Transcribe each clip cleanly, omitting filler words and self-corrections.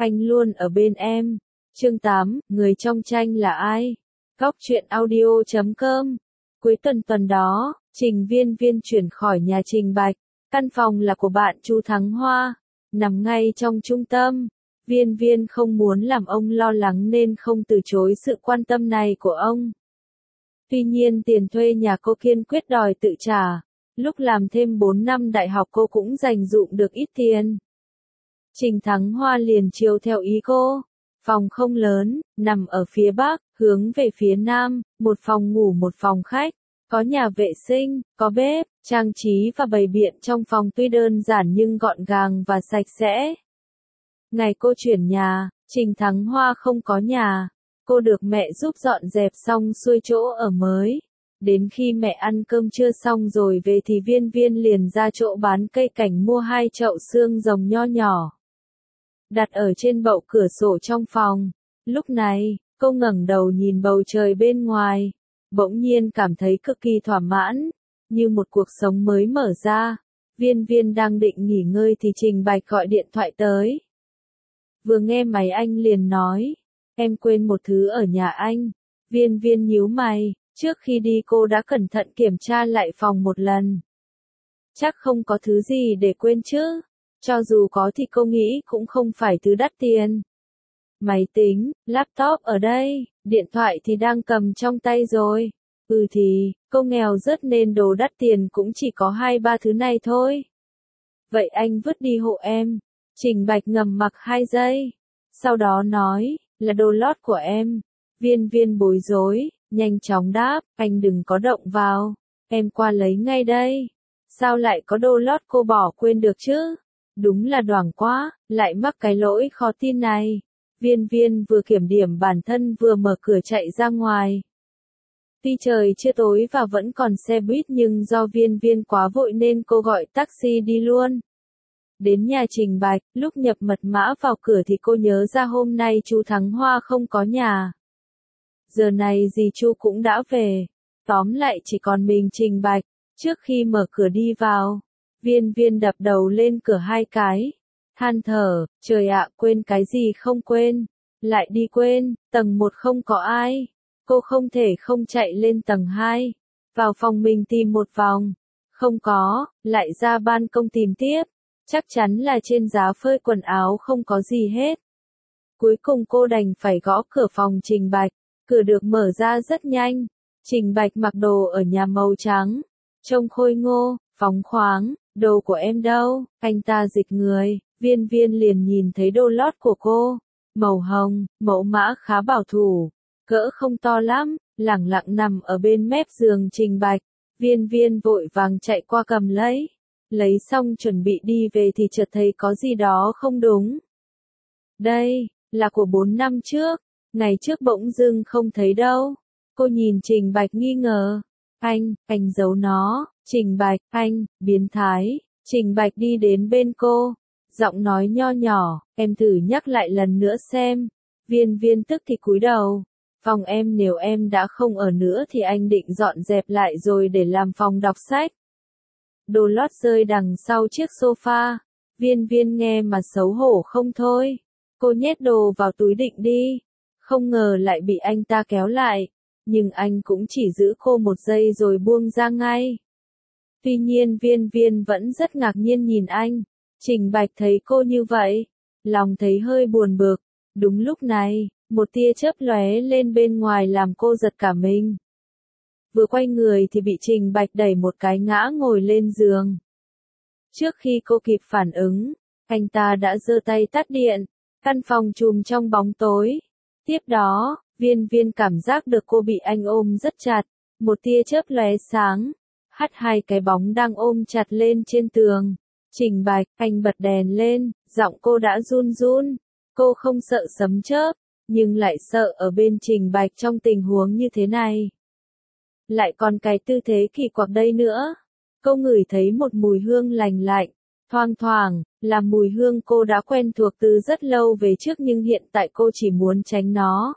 anh luôn ở bên em. Chương 8, người trong tranh là ai? Góc truyện audio.com. Cuối tuần đó, Trình Viên Viên chuyển khỏi nhà Trình Bạch. Căn phòng là của bạn Chu Thắng Hoa, nằm ngay trong trung tâm. Viên Viên không muốn làm ông lo lắng nên không từ chối sự quan tâm này của ông. Tuy nhiên tiền thuê nhà cô kiên quyết đòi tự trả. Lúc làm thêm 4 năm đại học cô cũng dành dụm được ít tiền. Trình Thắng Hoa liền chiều theo ý cô. Phòng không lớn, nằm ở phía bắc, hướng về phía nam, một phòng ngủ một phòng khách. Có nhà vệ sinh, có bếp, trang trí và bày biện trong phòng tuy đơn giản nhưng gọn gàng và sạch sẽ. Ngày cô chuyển nhà, Trình Thắng Hoa không có nhà. Cô được mẹ giúp dọn dẹp xong xuôi chỗ ở mới. Đến khi mẹ ăn cơm trưa xong rồi về thì Viên Viên liền ra chỗ bán cây cảnh mua 2 chậu xương rồng nho nhỏ. Đặt ở trên bậu cửa sổ trong phòng. Lúc này, cô ngẩng đầu nhìn bầu trời bên ngoài. Bỗng nhiên cảm thấy cực kỳ thỏa mãn, như một cuộc sống mới mở ra. Viên Viên đang định nghỉ ngơi thì Trình Bạch gọi điện thoại tới. Vừa nghe máy anh liền nói, em quên một thứ ở nhà anh. Viên Viên nhíu mày, trước khi đi cô đã cẩn thận kiểm tra lại phòng một lần. Chắc không có thứ gì để quên chứ, cho dù có thì cô nghĩ cũng không phải thứ đắt tiền. Máy tính, laptop ở đây, điện thoại thì đang cầm trong tay rồi. Thì, cô nghèo rớt nên đồ đắt tiền cũng chỉ có 2-3 thứ này thôi. Vậy anh vứt đi hộ em. Trình Bạch ngầm mặc 2 giây. Sau đó nói, là đồ lót của em. Viên Viên bối rối, nhanh chóng đáp, anh đừng có động vào. Em qua lấy ngay đây. Sao lại có đồ lót cô bỏ quên được chứ? Đúng là đoảng quá, lại mắc cái lỗi khó tin này. Viên Viên vừa kiểm điểm bản thân vừa mở cửa chạy ra ngoài. Tuy trời chưa tối và vẫn còn xe buýt nhưng do Viên Viên quá vội nên cô gọi taxi đi luôn. Đến nhà Trình Bạch, lúc nhập mật mã vào cửa thì cô nhớ ra hôm nay chú Thắng Hoa không có nhà. Giờ này dì Chu cũng đã về. Tóm lại chỉ còn mình Trình Bạch. Trước khi mở cửa đi vào, Viên Viên đập đầu lên cửa 2 cái. Than thở, trời ạ, quên cái gì không quên. Lại đi quên, tầng 1 không có ai. Cô không thể không chạy lên tầng 2. Vào phòng mình tìm một vòng. Không có, lại ra ban công tìm tiếp. Chắc chắn là trên giá phơi quần áo không có gì hết. Cuối cùng cô đành phải gõ cửa phòng Trình Bạch. Cửa được mở ra rất nhanh. Trình Bạch mặc đồ ở nhà màu trắng. Trông khôi ngô, phóng khoáng. Đồ của em đâu? Anh ta dịch người. Viên Viên liền nhìn thấy đồ lót của cô. Màu hồng, mẫu mã khá bảo thủ. Cỡ không to lắm, lẳng lặng nằm ở bên mép giường Trình Bạch. Viên Viên vội vàng chạy qua cầm lấy. Lấy xong chuẩn bị đi về thì chợt thấy có gì đó không đúng. Đây, là của 4 năm trước. Ngày trước bỗng dưng không thấy đâu. Cô nhìn Trình Bạch nghi ngờ. Anh giấu nó. Trình Bạch, anh, biến thái. Trình Bạch đi đến bên cô. Giọng nói nho nhỏ, em thử nhắc lại lần nữa xem. Viên Viên tức thì cúi đầu. Phòng em nếu em đã không ở nữa thì anh định dọn dẹp lại rồi để làm phòng đọc sách. Đồ lót rơi đằng sau chiếc sofa. Viên Viên nghe mà xấu hổ không thôi. Cô nhét đồ vào túi định đi. Không ngờ lại bị anh ta kéo lại. Nhưng anh cũng chỉ giữ cô 1 giây rồi buông ra ngay. Tuy nhiên Viên Viên vẫn rất ngạc nhiên nhìn anh. Trình Bạch thấy cô như vậy. Lòng thấy hơi buồn bực. Đúng lúc này, một tia chớp lóe lên bên ngoài làm cô giật cả mình. Vừa quay người thì bị Trình Bạch đẩy một cái ngã ngồi lên giường. Trước khi cô kịp phản ứng, anh ta đã giơ tay tắt điện. Căn phòng trùm trong bóng tối. Tiếp đó, Viên Viên cảm giác được cô bị anh ôm rất chặt. Một tia chớp lóe sáng. Hắt 2 cái bóng đang ôm chặt lên trên tường. Trình Bạch, anh bật đèn lên, giọng cô đã run run. Cô không sợ sấm chớp, nhưng lại sợ ở bên Trình Bạch trong tình huống như thế này. Lại còn cái tư thế kỳ quặc đây nữa. Cô ngửi thấy một mùi hương lành lạnh, thoang thoảng, là mùi hương cô đã quen thuộc từ rất lâu về trước nhưng hiện tại cô chỉ muốn tránh nó.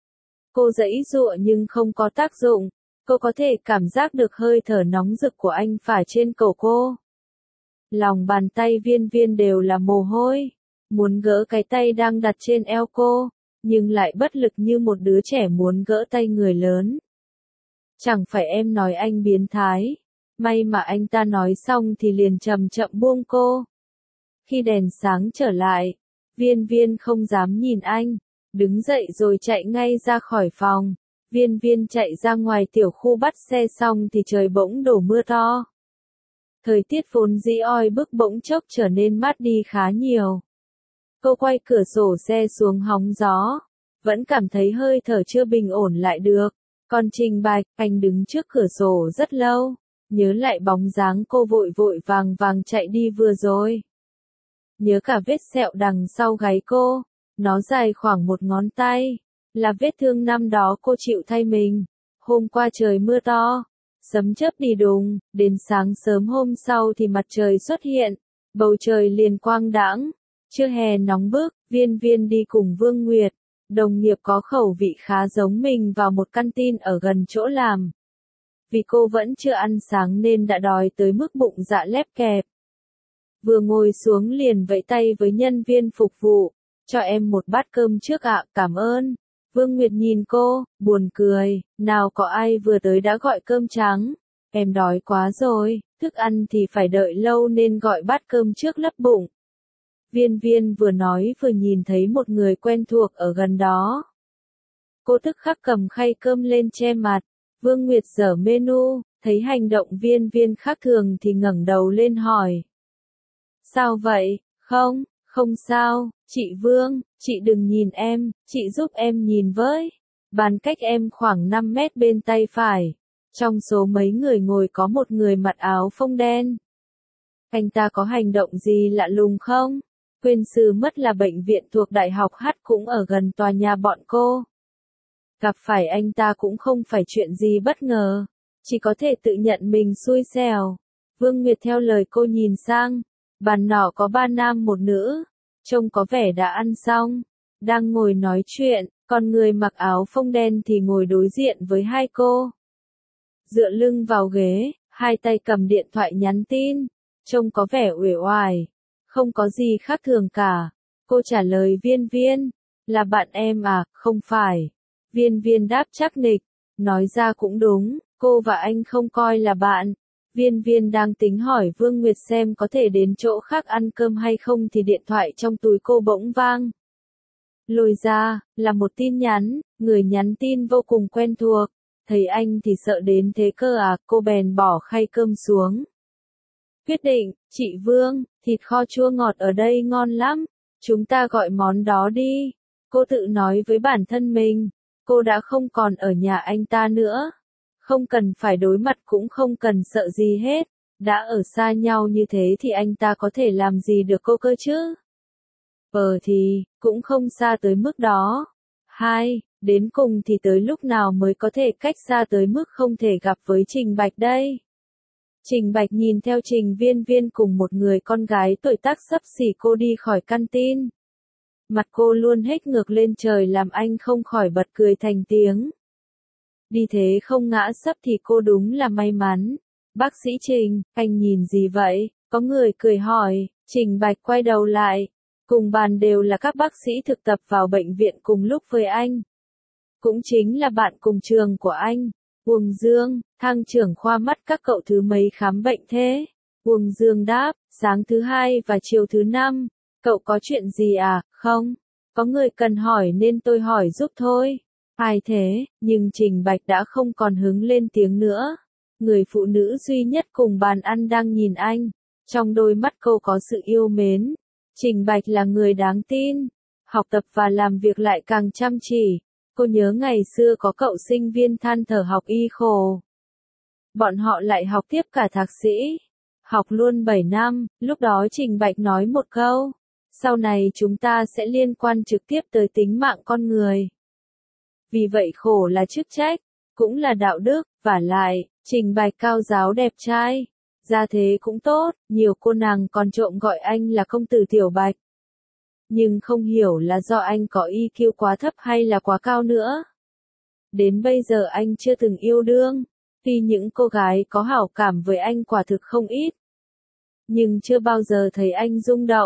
Cô giãy giụa nhưng không có tác dụng. Cô có thể cảm giác được hơi thở nóng rực của anh phả trên cổ cô. Lòng bàn tay Viên Viên đều là mồ hôi. muốn gỡ cái tay đang đặt trên eo cô, nhưng lại bất lực như một đứa trẻ muốn gỡ tay người lớn. Chẳng phải em nói anh biến thái. May mà anh ta nói xong thì liền chậm chậm buông cô. Khi đèn sáng trở lại, Viên Viên không dám nhìn anh, đứng dậy rồi chạy ngay ra khỏi phòng. Viên Viên chạy ra ngoài tiểu khu bắt xe xong thì trời bỗng đổ mưa to. Thời tiết vốn dĩ oi bức bỗng chốc trở nên mát đi khá nhiều. Cô quay cửa sổ xe xuống hóng gió, vẫn cảm thấy hơi thở chưa bình ổn lại được. Còn Trình Bạch, anh đứng trước cửa sổ rất lâu, nhớ lại bóng dáng cô vội vội vàng vàng chạy đi vừa rồi. Nhớ cả vết sẹo đằng sau gáy cô, nó dài khoảng một ngón tay, là vết thương năm đó cô chịu thay mình. Hôm qua trời mưa to, sấm chớp đi đùng, đến sáng sớm hôm sau thì mặt trời xuất hiện, bầu trời liền quang đãng. Trưa hè nóng bức, Viên Viên đi cùng Vương Nguyệt, đồng nghiệp có khẩu vị khá giống mình vào một căn tin ở gần chỗ làm. Vì cô vẫn chưa ăn sáng nên đã đói tới mức bụng dạ lép kẹp. Vừa ngồi xuống liền vẫy tay với nhân viên phục vụ, cho em một bát cơm trước ạ, cảm ơn. Vương Nguyệt nhìn cô, buồn cười, nào có ai vừa tới đã gọi cơm trắng, em đói quá rồi, thức ăn thì phải đợi lâu nên gọi bát cơm trước lấp bụng. Viên Viên vừa nói vừa nhìn thấy một người quen thuộc ở gần đó. Cô tức khắc cầm khay cơm lên che mặt. Vương Nguyệt dở menu, thấy hành động Viên Viên khác thường thì ngẩng đầu lên hỏi. Sao vậy? Không, không sao, chị Vương, chị đừng nhìn em, chị giúp em nhìn với. Bàn cách em khoảng 5 mét bên tay phải. Trong số mấy người ngồi có một người mặc áo phông đen. Anh ta có hành động gì lạ lùng không? Quên sư mất là bệnh viện thuộc Đại học H cũng ở gần tòa nhà bọn cô. Gặp phải anh ta cũng không phải chuyện gì bất ngờ, chỉ có thể tự nhận mình xui xẻo. Vương Nguyệt theo lời cô nhìn sang, bàn nọ có 3 nam một nữ, trông có vẻ đã ăn xong, đang ngồi nói chuyện, còn người mặc áo phông đen thì ngồi đối diện với hai cô. Dựa lưng vào ghế, hai tay cầm điện thoại nhắn tin, trông có vẻ uể oải, không có gì khác thường cả. Cô trả lời Viên Viên, là bạn em à, không phải. Viên Viên đáp chắc nịch, nói ra cũng đúng, cô và anh không coi là bạn. Viên Viên đang tính hỏi Vương Nguyệt xem có thể đến chỗ khác ăn cơm hay không thì điện thoại trong túi cô bỗng vang. Lôi ra, là một tin nhắn, người nhắn tin vô cùng quen thuộc. Thấy anh thì sợ đến thế cơ à, cô bèn bỏ khay cơm xuống. Quyết định, chị Vương, thịt kho chua ngọt ở đây ngon lắm, chúng ta gọi món đó đi. Cô tự nói với bản thân mình, cô đã không còn ở nhà anh ta nữa. Không cần phải đối mặt cũng không cần sợ gì hết, đã ở xa nhau như thế thì anh ta có thể làm gì được cô cơ chứ? Thì, cũng không xa tới mức đó. 2. Đến cùng thì tới lúc nào mới có thể cách xa tới mức không thể gặp với Trình Bạch đây? Trình Bạch nhìn theo Trình Viên Viên cùng một người con gái tuổi tác xấp xỉ cô đi khỏi căn tin. Mặt cô luôn hết ngược lên trời làm anh không khỏi bật cười thành tiếng. Đi thế không ngã sấp thì cô đúng là may mắn. Bác sĩ Trình, anh nhìn gì vậy? Có người cười hỏi, Trình Bạch quay đầu lại. Cùng bàn đều là các bác sĩ thực tập vào bệnh viện cùng lúc với anh. Cũng chính là bạn cùng trường của anh. Uông Dương, thang trưởng khoa mắt các cậu thứ mấy khám bệnh thế? Uông Dương đáp, sáng thứ 2 và chiều thứ 5. Cậu có chuyện gì à? Không. Có người cần hỏi nên tôi hỏi giúp thôi. Ai thế? Nhưng Trình Bạch đã không còn hứng lên tiếng nữa. Người phụ nữ duy nhất cùng bàn ăn đang nhìn anh. Trong đôi mắt cô có sự yêu mến. Trình Bạch là người đáng tin. Học tập và làm việc lại càng chăm chỉ. Cô nhớ ngày xưa có cậu sinh viên than thở học y khổ. Bọn họ lại học tiếp cả thạc sĩ. Học luôn 7 năm, lúc đó Trình Bạch nói một câu. Sau này chúng ta sẽ liên quan trực tiếp tới tính mạng con người. Vì vậy khổ là chức trách, cũng là đạo đức, vả lại, Trình Bạch cao giáo đẹp trai. Gia thế cũng tốt, nhiều cô nàng còn trộm gọi anh là công tử Tiểu Bạch. Nhưng không hiểu là do anh có EQ quá thấp hay là quá cao nữa. Đến bây giờ anh chưa từng yêu đương, tuy những cô gái có hảo cảm với anh quả thực không ít. Nhưng chưa bao giờ thấy anh rung động,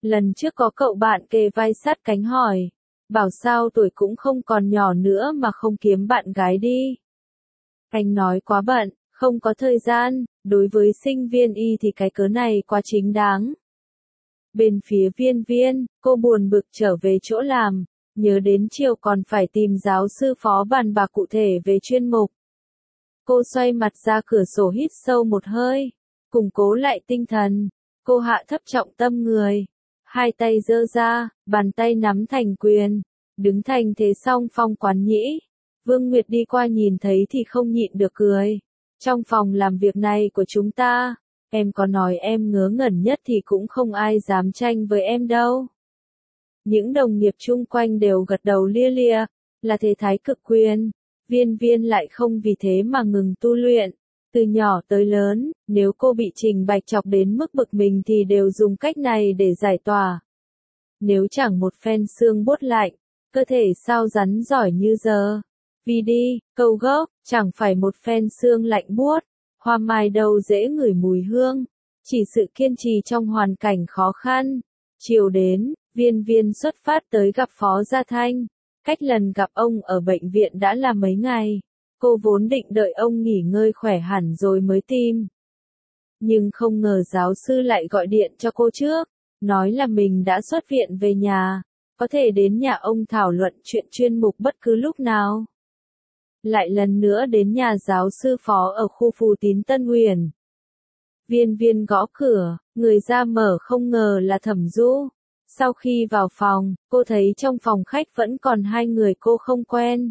Lần trước có cậu bạn kề vai sát cánh hỏi, bảo sao tuổi cũng không còn nhỏ nữa mà không kiếm bạn gái đi. Anh nói quá bận, không có thời gian, đối với sinh viên y thì cái cớ này quá chính đáng. Bên phía Viên Viên, cô buồn bực trở về chỗ làm, nhớ đến chiều còn phải tìm giáo sư phó bàn bạc cụ thể về chuyên mục. Cô xoay mặt ra cửa sổ hít sâu một hơi, củng cố lại tinh thần, cô hạ thấp trọng tâm người, hai tay giơ ra, bàn tay nắm thành quyền, đứng thành thế song phong quán nhĩ. Vương Nguyệt đi qua nhìn thấy thì không nhịn được cười. Trong phòng làm việc này của chúng ta, em có nói em ngớ ngẩn nhất thì cũng không ai dám tranh với em đâu. Những đồng nghiệp chung quanh đều gật đầu lia lịa, là thế thái cực quyền. Viên Viên lại không vì thế mà ngừng tu luyện. Từ nhỏ tới lớn, nếu cô bị Trình Bạch chọc đến mức bực mình thì đều dùng cách này để giải tỏa. Nếu chẳng một phen xương buốt lạnh, cơ thể sao rắn giỏi như giờ. Vì đi, câu gốc, chẳng phải một phen xương lạnh buốt, hoa mai đâu dễ ngửi mùi hương. Chỉ sự kiên trì trong hoàn cảnh khó khăn. Chiều đến, Viên Viên xuất phát tới gặp Phó Gia Thanh. Cách lần gặp ông ở bệnh viện đã là mấy ngày. Cô vốn định đợi ông nghỉ ngơi khỏe hẳn rồi mới tìm. Nhưng không ngờ giáo sư lại gọi điện cho cô trước, nói là mình đã xuất viện về nhà, có thể đến nhà ông thảo luận chuyện chuyên mục bất cứ lúc nào. Lại lần nữa đến nhà giáo sư phó ở khu Phù Tín Tân Uyển. Viên Viên gõ cửa, người ra mở không ngờ là Thẩm Du. Sau khi vào phòng, cô thấy trong phòng khách vẫn còn hai người cô không quen.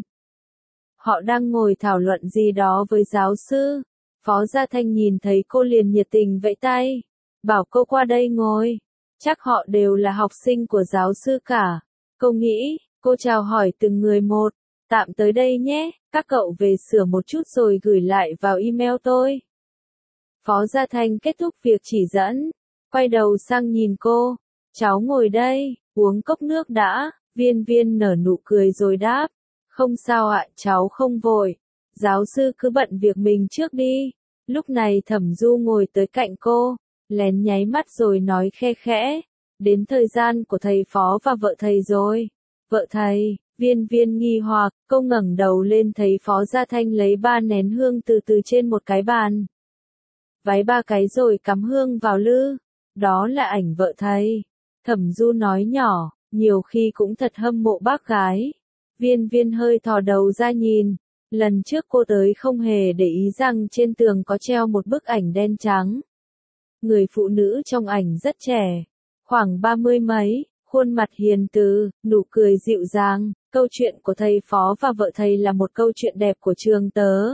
Họ đang ngồi thảo luận gì đó với giáo sư. Phó Gia Thanh nhìn thấy cô liền nhiệt tình vẫy tay, bảo cô qua đây ngồi. Chắc họ đều là học sinh của giáo sư cả. Cô nghĩ, cô chào hỏi từng người một. Tạm tới đây nhé, các cậu về sửa một chút rồi gửi lại vào email tôi. Phó Gia Thanh kết thúc việc chỉ dẫn, quay đầu sang nhìn cô. Cháu ngồi đây, uống cốc nước đã. Viên Viên nở nụ cười rồi đáp. Không sao ạ, cháu không vội. Giáo sư cứ bận việc mình trước đi. Lúc này Thẩm Du ngồi tới cạnh cô, lén nháy mắt rồi nói khe khẽ. Đến thời gian của thầy Phó và vợ thầy rồi. Vợ thầy, Viên Viên nghi hoặc, cô ngẩng đầu lên thấy Phó Gia Thanh lấy 3 nén hương từ từ trên một cái bàn. Váy 3 cái rồi cắm hương vào lư. Đó là ảnh vợ thầy. Thẩm Du nói nhỏ, nhiều khi cũng thật hâm mộ bác gái. Viên Viên hơi thò đầu ra nhìn. Lần trước cô tới không hề để ý rằng trên tường có treo một bức ảnh đen trắng. Người phụ nữ trong ảnh rất trẻ, khoảng 30 mấy, khuôn mặt hiền từ, nụ cười dịu dàng. Câu chuyện của thầy Phó và vợ thầy là một câu chuyện đẹp của trường tớ.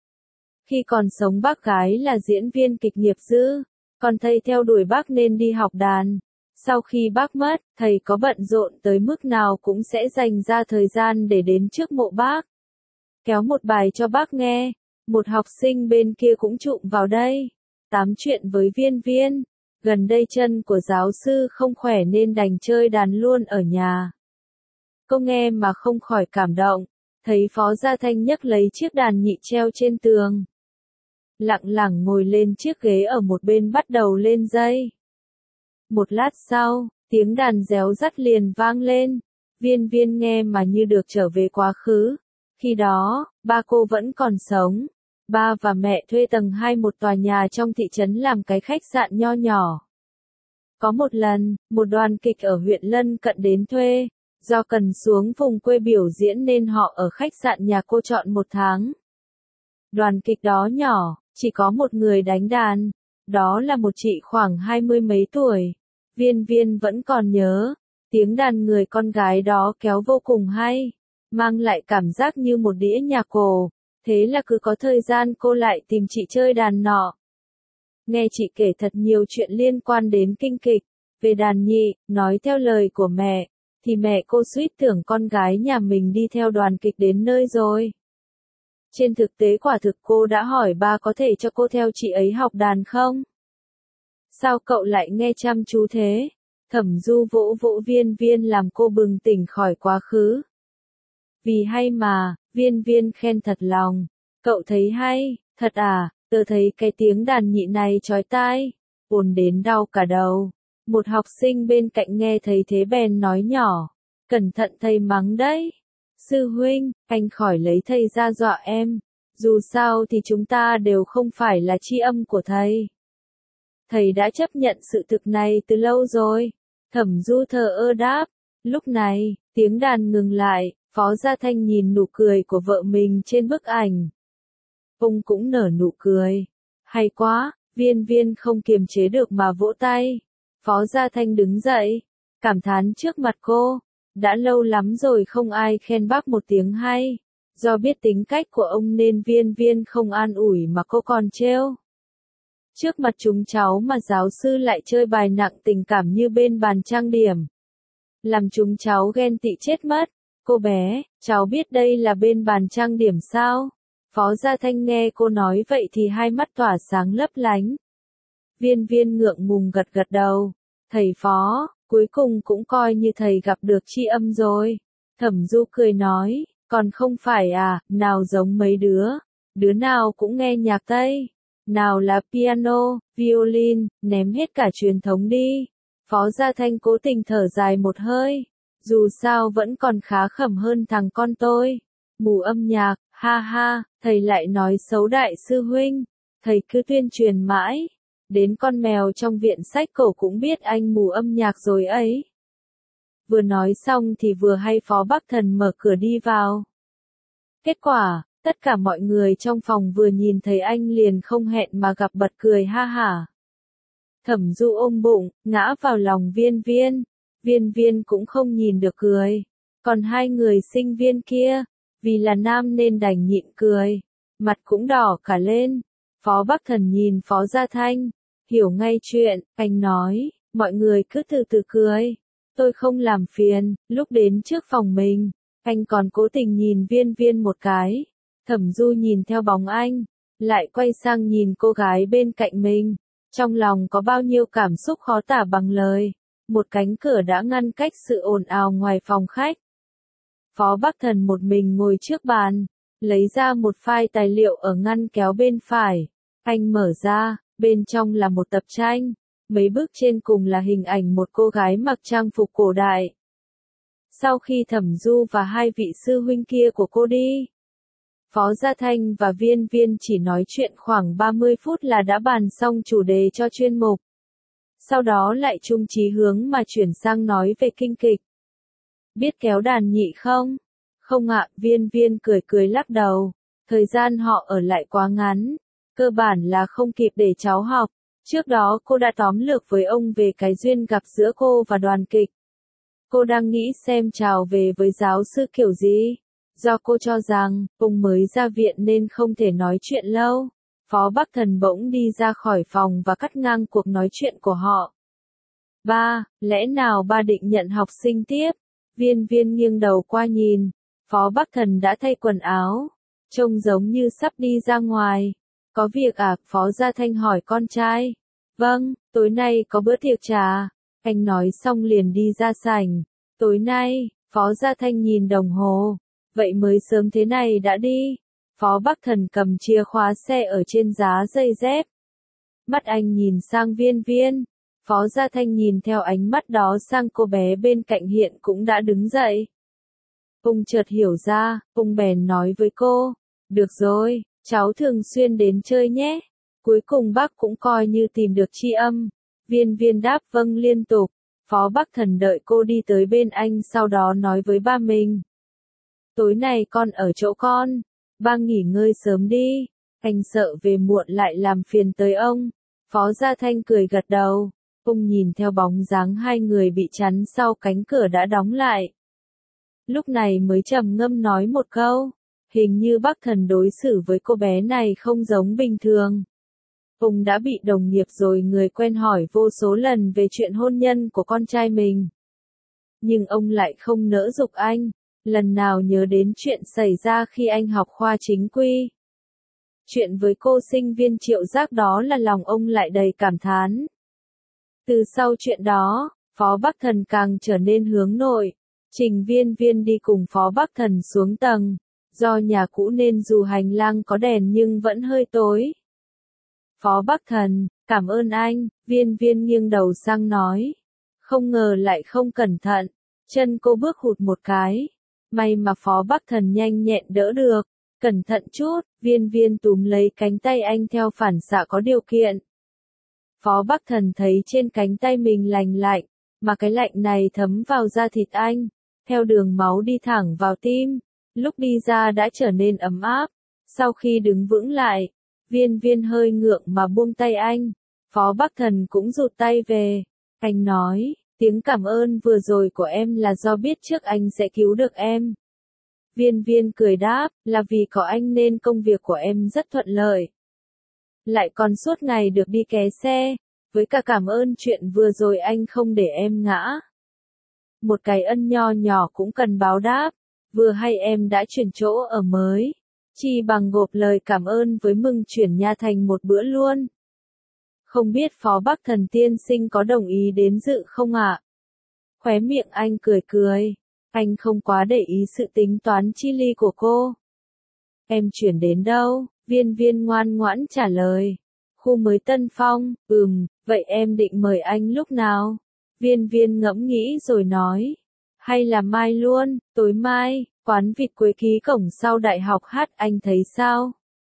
Khi còn sống bác gái là diễn viên kịch nghiệp dư, còn thầy theo đuổi bác nên đi học đàn. Sau khi bác mất, thầy có bận rộn tới mức nào cũng sẽ dành ra thời gian để đến trước mộ bác. Kéo một bài cho bác nghe, một học sinh bên kia cũng trụm vào đây, tám chuyện với Viên Viên. Gần đây chân của giáo sư không khỏe nên đành chơi đàn luôn ở nhà. Cô nghe mà không khỏi cảm động, thấy Phó Gia Thanh nhấc lấy chiếc đàn nhị treo trên tường. Lặng lặng ngồi lên chiếc ghế ở một bên bắt đầu lên dây. Một lát sau, tiếng đàn réo rắt liền vang lên. Viên Viên nghe mà như được trở về quá khứ. Khi đó, ba cô vẫn còn sống. Ba và mẹ thuê tầng 2 một tòa nhà trong thị trấn làm cái khách sạn nho nhỏ. Có một lần, một đoàn kịch ở huyện lân cận đến thuê. Do cần xuống vùng quê biểu diễn nên họ ở khách sạn nhà cô chọn 1 tháng. Đoàn kịch đó nhỏ, chỉ có một người đánh đàn. Đó là một chị khoảng 20 mấy tuổi. Viên Viên vẫn còn nhớ, tiếng đàn người con gái đó kéo vô cùng hay, mang lại cảm giác như một đĩa nhạc cổ. Thế là cứ có thời gian cô lại tìm chị chơi đàn nọ. Nghe chị kể thật nhiều chuyện liên quan đến kinh kịch, về đàn nhị, nói theo lời của mẹ, thì mẹ cô suýt tưởng con gái nhà mình đi theo đoàn kịch đến nơi rồi. Trên thực tế quả thực cô đã hỏi ba có thể cho cô theo chị ấy học đàn không? Sao cậu lại nghe chăm chú thế? Thẩm Du vỗ vỗ Viên Viên làm cô bừng tỉnh khỏi quá khứ. Vì hay mà, Viên Viên khen thật lòng. Cậu thấy hay, thật à, tớ thấy cái tiếng đàn nhị này chói tai, ồn đến đau cả đầu. Một học sinh bên cạnh nghe thấy thế bèn nói nhỏ, cẩn thận thầy mắng đấy. Sư huynh, anh khỏi lấy thầy ra dọa em, dù sao thì chúng ta đều không phải là tri âm của thầy. Thầy đã chấp nhận sự thực này từ lâu rồi. Thẩm Du thờ ơ đáp. Lúc này, tiếng đàn ngừng lại, Phó Gia Thanh nhìn nụ cười của vợ mình trên bức ảnh. Ông cũng nở nụ cười. Hay quá, Viên Viên không kiềm chế được mà vỗ tay. Phó Gia Thanh đứng dậy, cảm thán trước mặt cô. Đã lâu lắm rồi không ai khen bác một tiếng hay. Do biết tính cách của ông nên Viên Viên không an ủi mà cô còn trêu. Trước mặt chúng cháu mà giáo sư lại chơi bài nặng tình cảm như bên bàn trang điểm. Làm chúng cháu ghen tị chết mất. Cô bé, cháu biết đây là bên bàn trang điểm sao? Phó Gia Thanh nghe cô nói vậy thì hai mắt tỏa sáng lấp lánh. Viên Viên ngượng ngùng gật gật đầu. Thầy Phó, cuối cùng cũng coi như thầy gặp được tri âm rồi. Thẩm Du cười nói, còn không phải à, nào giống mấy đứa. Đứa nào cũng nghe nhạc Tây. Nào là piano, violin, ném hết cả truyền thống đi. Phó Gia Thanh cố tình thở dài một hơi. Dù sao vẫn còn khá khẩm hơn thằng con tôi. Mù âm nhạc, ha ha, thầy lại nói xấu đại sư huynh. Thầy cứ tuyên truyền mãi. Đến con mèo trong viện sách cổ cũng biết anh mù âm nhạc rồi ấy. Vừa nói xong thì vừa hay Phó Bắc Thần mở cửa đi vào. Kết quả, tất cả mọi người trong phòng vừa nhìn thấy anh liền không hẹn mà gặp bật cười ha hả. Thẩm Du ôm bụng, ngã vào lòng Viên Viên. Viên Viên cũng không nhìn được cười. Còn hai người sinh viên kia, vì là nam nên đành nhịn cười. Mặt cũng đỏ cả lên. Phó Bắc Thần nhìn Phó Gia Thanh. Hiểu ngay chuyện, anh nói, mọi người cứ từ từ cười. Tôi không làm phiền, lúc đến trước phòng mình, anh còn cố tình nhìn Viên Viên một cái. Thẩm Du nhìn theo bóng anh, lại quay sang nhìn cô gái bên cạnh mình. Trong lòng có bao nhiêu cảm xúc khó tả bằng lời. Một cánh cửa đã ngăn cách sự ồn ào ngoài phòng khách. Phó Bắc Thần một mình ngồi trước bàn, lấy ra một file tài liệu ở ngăn kéo bên phải. Anh mở ra, bên trong là một tập tranh. Mấy bức trên cùng là hình ảnh một cô gái mặc trang phục cổ đại. Sau khi Thẩm Du và hai vị sư huynh kia của cô đi, Phó Gia Thanh và Viên Viên chỉ nói chuyện khoảng 30 phút là đã bàn xong chủ đề cho chuyên mục. Sau đó lại chung chí hướng mà chuyển sang nói về kinh kịch. Biết kéo đàn nhị không? Không ạ, Viên Viên cười cười lắc đầu. Thời gian họ ở lại quá ngắn. Cơ bản là không kịp để cháu học. Trước đó cô đã tóm lược với ông về cái duyên gặp giữa cô và đoàn kịch. Cô đang nghĩ xem chào về với giáo sư kiểu gì. Do cô cho rằng, ông mới ra viện nên không thể nói chuyện lâu. Phó Bắc Thần bỗng đi ra khỏi phòng và cắt ngang cuộc nói chuyện của họ. Ba, lẽ nào ba định nhận học sinh tiếp? Viên Viên nghiêng đầu qua nhìn. Phó Bắc Thần đã thay quần áo. Trông giống như sắp đi ra ngoài. Có việc à? Phó Gia Thanh hỏi con trai. Vâng, tối nay có bữa tiệc trà. Anh nói xong liền đi ra sảnh. Tối nay, Phó Gia Thanh nhìn đồng hồ. Vậy mới sớm thế này đã đi. Phó Bắc Thần cầm chìa khóa xe ở trên giá dây dép. Mắt anh nhìn sang Viên Viên. Phó Gia Thanh nhìn theo ánh mắt đó sang cô bé bên cạnh hiện cũng đã đứng dậy. Ông chợt hiểu ra, ông bèn nói với cô. Được rồi, cháu thường xuyên đến chơi nhé. Cuối cùng bác cũng coi như tìm được tri âm. Viên Viên đáp vâng liên tục. Phó Bắc Thần đợi cô đi tới bên anh sau đó nói với ba mình. Tối nay con ở chỗ con. Ba nghỉ ngơi sớm đi. Anh sợ về muộn lại làm phiền tới ông. Phó Gia Thanh cười gật đầu. Ông nhìn theo bóng dáng hai người bị chắn sau cánh cửa đã đóng lại. Lúc này mới trầm ngâm nói một câu. Hình như Bắc Thần đối xử với cô bé này không giống bình thường. Ông đã bị đồng nghiệp rồi người quen hỏi vô số lần về chuyện hôn nhân của con trai mình. Nhưng ông lại không nỡ giục anh. Lần nào nhớ đến chuyện xảy ra khi anh học khoa chính quy. Chuyện với cô sinh viên Triệu Giác đó là lòng ông lại đầy cảm thán. Từ sau chuyện đó, Phó Bắc Thần càng trở nên hướng nội. Trình Viên Viên đi cùng Phó Bắc Thần xuống tầng. Do nhà cũ nên dù hành lang có đèn nhưng vẫn hơi tối. Phó Bắc Thần, cảm ơn anh, Viên Viên nghiêng đầu sang nói. Không ngờ lại không cẩn thận, chân cô bước hụt một cái. May mà Phó Bắc Thần nhanh nhẹn đỡ được. Cẩn thận chút, Viên Viên túm lấy cánh tay anh theo phản xạ có điều kiện. Phó Bắc Thần thấy trên cánh tay mình lành lạnh, mà cái lạnh này thấm vào da thịt anh, theo đường máu đi thẳng vào tim, lúc đi ra đã trở nên ấm áp. Sau khi đứng vững lại, Viên Viên hơi ngượng mà buông tay anh, Phó Bắc Thần cũng rụt tay về. Anh nói, tiếng cảm ơn vừa rồi của em là do biết trước anh sẽ cứu được em. Viên Viên cười đáp, là vì có anh nên công việc của em rất thuận lợi. Lại còn suốt ngày được đi ké xe, với cả cảm ơn chuyện vừa rồi anh không để em ngã. Một cái ân nho nhỏ cũng cần báo đáp, vừa hay em đã chuyển chỗ ở mới, chi bằng gộp lời cảm ơn với mừng chuyển nhà thành một bữa luôn. Không biết Phó Bắc Thần tiên sinh có đồng ý đến dự không ạ? Khóe miệng anh cười cười, anh không quá để ý sự tính toán chi ly của cô. Em chuyển đến đâu? Viên Viên ngoan ngoãn trả lời. Khu mới Tân Phong, vậy em định mời anh lúc nào? Viên Viên ngẫm nghĩ rồi nói. Hay là mai luôn, tối mai, quán vịt Quế Ký cổng sau đại học hát anh thấy sao?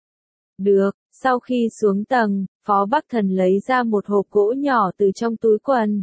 Được, sau khi xuống tầng, Phó Bắc Thần lấy ra một hộp gỗ nhỏ từ trong túi quần.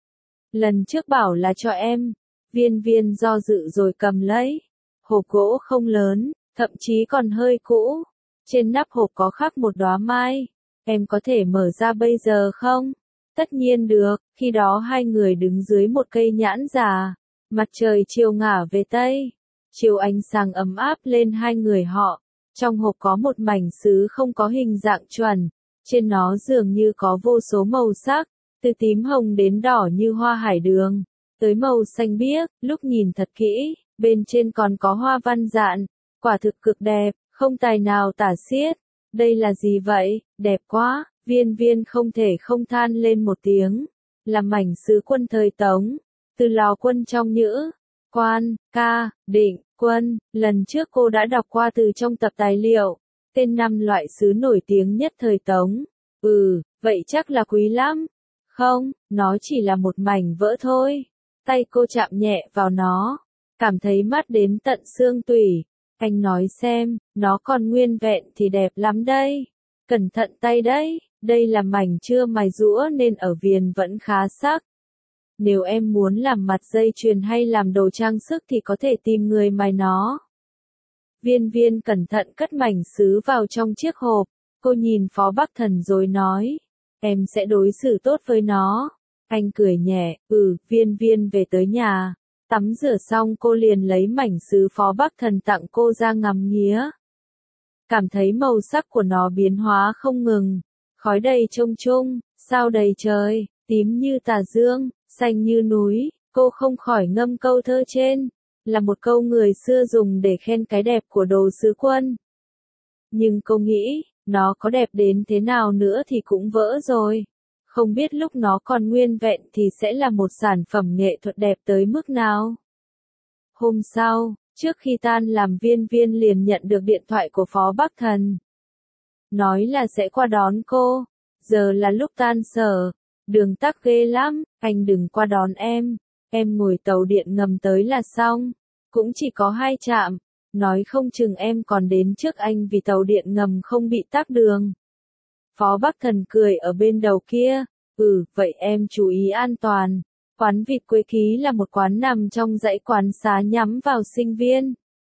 Lần trước bảo là cho em, Viên Viên do dự rồi cầm lấy. Hộp gỗ không lớn, thậm chí còn hơi cũ. Trên nắp hộp có khắc một đóa mai. Em có thể mở ra bây giờ không? Tất nhiên được, khi đó hai người đứng dưới một cây nhãn già. Mặt trời chiều ngả về Tây. Chiều ánh sáng ấm áp lên hai người họ. Trong hộp có một mảnh sứ không có hình dạng chuẩn. Trên nó dường như có vô số màu sắc. Từ tím hồng đến đỏ như hoa hải đường. Tới màu xanh biếc, lúc nhìn thật kỹ, bên trên còn có hoa văn dạn. Quả thực cực đẹp, không tài nào tả xiết. Đây là gì vậy, đẹp quá, Viên Viên không thể không than lên một tiếng. Là mảnh sứ quân thời Tống, từ Lò Quân trong Nhữ, Quan, Ca, Định, Quân. Lần trước cô đã đọc qua từ trong tập tài liệu, tên 5 loại sứ nổi tiếng nhất thời Tống. Vậy chắc là quý lắm. Không, nó chỉ là một mảnh vỡ thôi. Tay cô chạm nhẹ vào nó, cảm thấy mát đến tận xương tủy. Anh nói xem, nó còn nguyên vẹn thì đẹp lắm đây. Cẩn thận tay đấy, đây là mảnh chưa mài rũa nên ở viền vẫn khá sắc. Nếu em muốn làm mặt dây chuyền hay làm đồ trang sức thì có thể tìm người mài nó. Viên Viên cẩn thận cất mảnh sứ vào trong chiếc hộp, cô nhìn Phó Bắc Thần rồi nói, em sẽ đối xử tốt với nó. Anh cười nhẹ, Viên Viên về tới nhà. Tắm rửa xong cô liền lấy mảnh sứ Phó Bắc Thần tặng cô ra ngắm nghía. Cảm thấy màu sắc của nó biến hóa không ngừng. Khói đầy trông chung, sao đầy trời, tím như tà dương, xanh như núi. Cô không khỏi ngâm câu thơ trên. Là một câu người xưa dùng để khen cái đẹp của đồ sứ quân. Nhưng cô nghĩ, nó có đẹp đến thế nào nữa thì cũng vỡ rồi. Không biết lúc nó còn nguyên vẹn thì sẽ là một sản phẩm nghệ thuật đẹp tới mức nào. Hôm sau, trước khi tan làm Viên Viên liền nhận được điện thoại của Phó Bắc Thần. Nói là sẽ qua đón cô. Giờ là lúc tan sở. Đường tắc ghê lắm, anh đừng qua đón em. Em ngồi tàu điện ngầm tới là xong. Cũng chỉ có 2 trạm. Nói không chừng em còn đến trước anh vì tàu điện ngầm không bị tắc đường. Phó Bắc Thần cười ở bên đầu kia. Vậy em chú ý an toàn. Quán vịt Quế Ký là một quán nằm trong dãy quán xá nhắm vào sinh viên.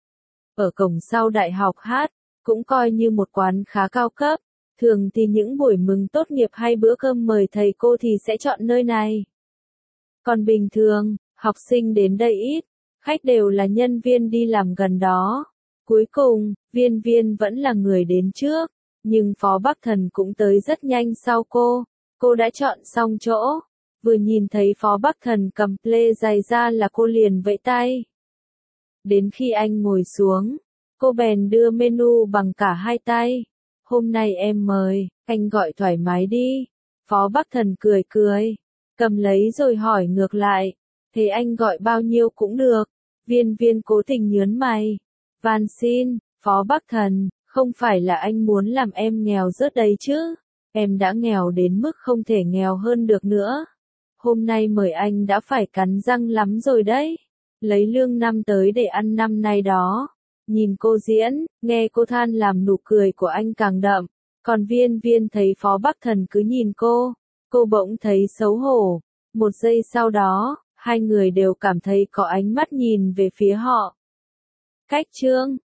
Ở cổng sau đại học hát, cũng coi như một quán khá cao cấp. Thường thì những buổi mừng tốt nghiệp hay bữa cơm mời thầy cô thì sẽ chọn nơi này. Còn bình thường, học sinh đến đây ít, khách đều là nhân viên đi làm gần đó. Cuối cùng, Viên Viên vẫn là người đến trước, nhưng Phó Bắc Thần cũng tới rất nhanh sau cô. Cô đã chọn xong chỗ. Vừa nhìn thấy Phó Bắc Thần cầm ple giày ra là cô liền vẫy tay. Đến khi anh ngồi xuống, cô bèn đưa menu bằng cả 2 tay. Hôm nay em mời, anh gọi thoải mái đi. Phó Bắc Thần cười cười, cầm lấy rồi hỏi ngược lại. Thế anh gọi bao nhiêu cũng được. Viên Viên cố tình nhớn mày. Van xin, Phó Bắc Thần, không phải là anh muốn làm em nghèo rớt đấy chứ. Em đã nghèo đến mức không thể nghèo hơn được nữa. Hôm nay mời anh đã phải cắn răng lắm rồi đấy. Lấy lương năm tới để ăn năm nay đó. Nhìn cô diễn, nghe cô than làm nụ cười của anh càng đậm. Còn Viên Viên thấy Phó Bắc Thần cứ nhìn cô bỗng thấy xấu hổ. Một giây sau đó, hai người đều cảm thấy có ánh mắt nhìn về phía họ. Cách chương